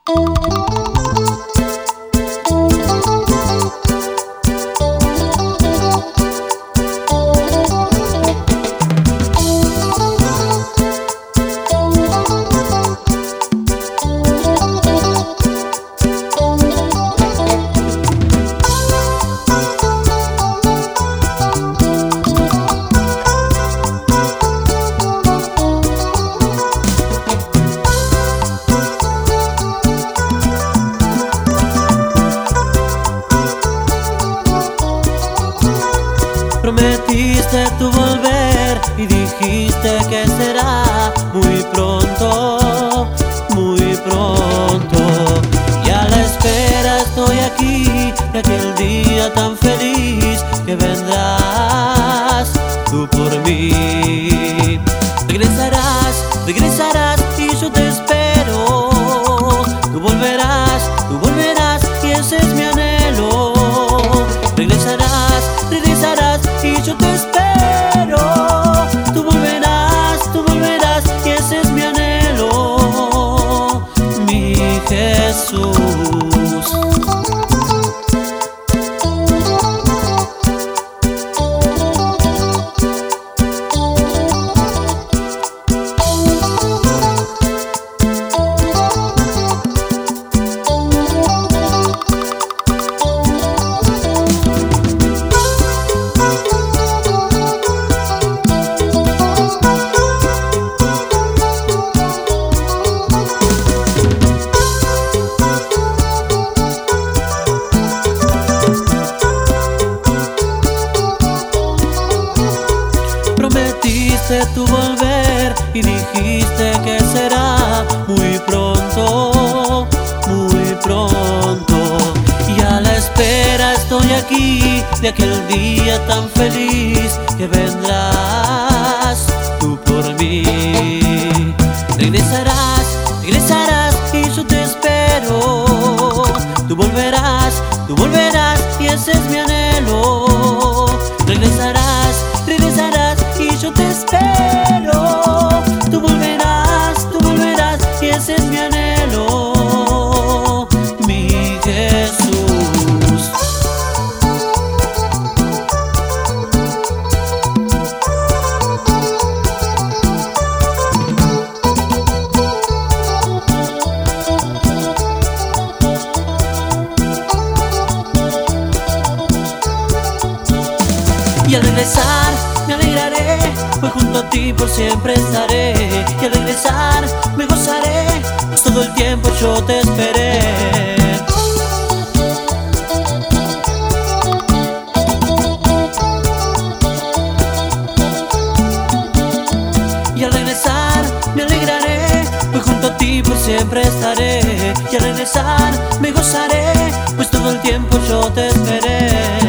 Prometiste tu volver y dijiste que será muy pronto, muy pronto. Y a la espera estoy aquí de aquel día tan feliz que vendrás tú por mí. Regresarás, regresarás y yo te espero. Tú volverás y ese es mi anhelo. Regresarás, regresarás y yo te espero. Tú volverás y ese es mi anhelo, mi Jesús. Prometiste tu volver y dijiste que será muy pronto, muy pronto. Y a la espera estoy aquí de aquel día tan feliz que vendrás tú por mí. Regresarás, regresarás y yo te espero. Tú volverás y ese es mi anhelo. Regresarás, regresarás y yo te espero. Tú volverás y ese es mi anhelo, mi Jesús. Y al regresar me alegraré, pues junto a ti por siempre estaré. Y al regresar me gozaré, pues todo el tiempo yo te esperé. Y al regresar me alegraré, pues junto a ti por siempre estaré. Y al regresar me gozaré, pues todo el tiempo yo te esperé.